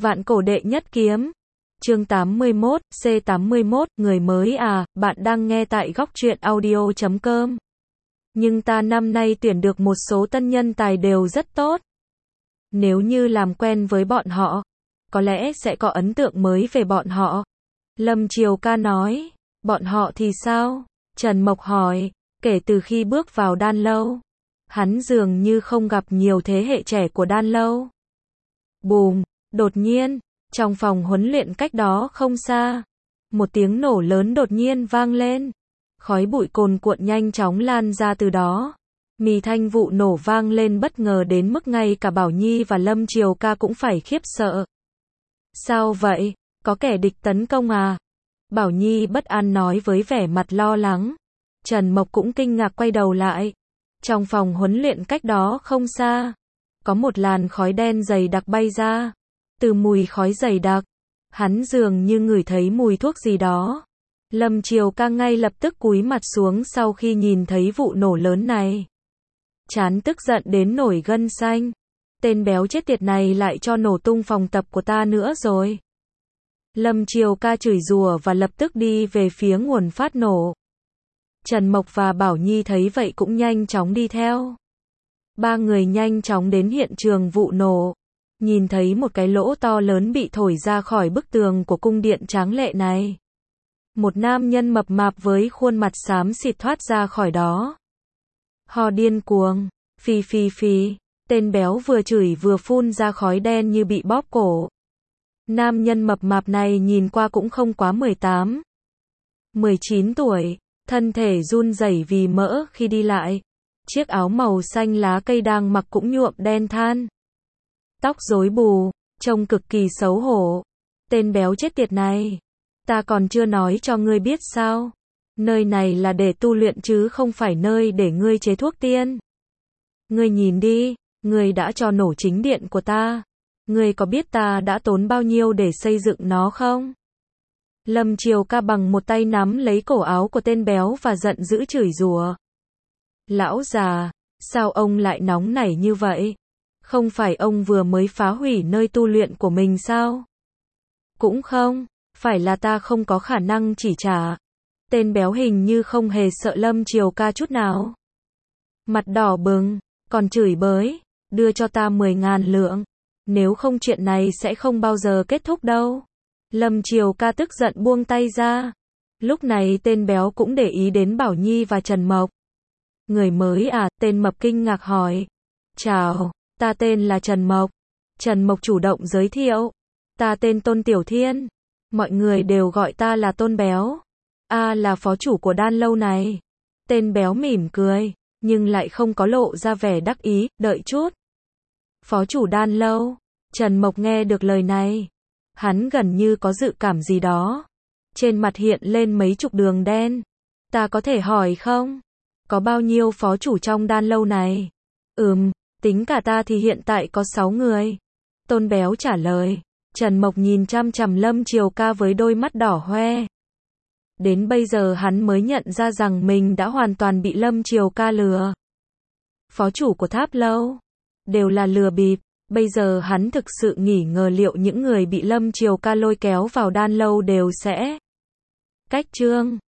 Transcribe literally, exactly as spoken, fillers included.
Vạn cổ đệ nhất kiếm. Chương tám mươi mốt, C tám mươi mốt, người mới à, bạn đang nghe tại góc truyện audio chấm com. Nhưng ta năm nay tuyển được một số tân nhân tài đều rất tốt. Nếu như làm quen với bọn họ, có lẽ sẽ có ấn tượng mới về bọn họ. Lâm Triều Ca nói, bọn họ thì sao? Trần Mộc hỏi, kể từ khi bước vào đan lâu, hắn dường như không gặp nhiều thế hệ trẻ của đan lâu. Bùm, đột nhiên, trong phòng huấn luyện cách đó không xa, một tiếng nổ lớn đột nhiên vang lên. Khói bụi cồn cuộn nhanh chóng lan ra từ đó. Mì thanh vụ nổ vang lên bất ngờ đến mức ngay cả Bảo Nhi và Lâm Triều Ca cũng phải khiếp sợ. Sao vậy? Có kẻ địch tấn công à? Bảo Nhi bất an nói với vẻ mặt lo lắng. Trần Mộc cũng kinh ngạc quay đầu lại. Trong phòng huấn luyện cách đó không xa, có một làn khói đen dày đặc bay ra. Từ mùi khói dày đặc, hắn dường như ngửi thấy mùi thuốc gì đó. Lâm Triều Ca ngay lập tức cúi mặt xuống sau khi nhìn thấy vụ nổ lớn này. Chán tức giận đến nổi gân xanh. Tên béo chết tiệt này lại cho nổ tung phòng tập của ta nữa rồi. Lâm Triều Ca chửi rủa và lập tức đi về phía nguồn phát nổ. Trần Mộc và Bảo Nhi thấy vậy cũng nhanh chóng đi theo. Ba người nhanh chóng đến hiện trường vụ nổ. Nhìn thấy một cái lỗ to lớn bị thổi ra khỏi bức tường của cung điện tráng lệ này. Một nam nhân mập mạp với khuôn mặt xám xịt thoát ra khỏi đó. Ho điên cuồng, phì phì phì, tên béo vừa chửi vừa phun ra khói đen như bị bóp cổ. Nam nhân mập mạp này nhìn qua cũng không quá mười tám, mười chín tuổi, thân thể run rẩy vì mỡ khi đi lại. Chiếc áo màu xanh lá cây đang mặc cũng nhuộm đen than. Tóc rối bù, trông cực kỳ xấu hổ. Tên béo chết tiệt này, ta còn chưa nói cho ngươi biết sao? Nơi này là để tu luyện chứ không phải nơi để ngươi chế thuốc tiên. Ngươi nhìn đi, ngươi đã cho nổ chính điện của ta. Ngươi có biết ta đã tốn bao nhiêu để xây dựng nó không? Lâm Triều Ca bằng một tay nắm lấy cổ áo của tên béo và giận dữ chửi rủa. Lão già, sao ông lại nóng nảy như vậy? Không phải ông vừa mới phá hủy nơi tu luyện của mình sao? Cũng không, phải là ta không có khả năng chỉ trả. Tên béo hình như không hề sợ Lâm Triều Ca chút nào. Mặt đỏ bừng, còn chửi bới, đưa cho ta mười ngàn lượng. Nếu không chuyện này sẽ không bao giờ kết thúc đâu. Lâm Triều Ca tức giận buông tay ra. Lúc này tên béo cũng để ý đến Bảo Nhi và Trần Mộc. Người mới à? Tên mập kinh ngạc hỏi. Chào, ta tên là Trần Mộc. Trần Mộc chủ động giới thiệu. Ta tên Tôn Tiểu Thiên. Mọi người đều gọi ta là Tôn Béo. A là phó chủ của đan lâu này. Tên béo mỉm cười, nhưng lại không có lộ ra vẻ đắc ý, đợi chút. Phó chủ đan lâu. Trần Mộc nghe được lời này. Hắn gần như có dự cảm gì đó. Trên mặt hiện lên mấy chục đường đen. Ta có thể hỏi không? Có bao nhiêu phó chủ trong đan lâu này? Ừm, tính cả ta thì hiện tại có sáu người. Tôn béo trả lời. Trần Mộc nhìn chăm chằm Lâm Triều Ca với đôi mắt đỏ hoe. Đến bây giờ hắn mới nhận ra rằng mình đã hoàn toàn bị Lâm Triều Ca lừa. Phó chủ của tháp lâu đều là lừa bịp. Bây giờ hắn thực sự nghỉ ngờ liệu những người bị Lâm Triều Ca lôi kéo vào đan lâu đều sẽ cách chương.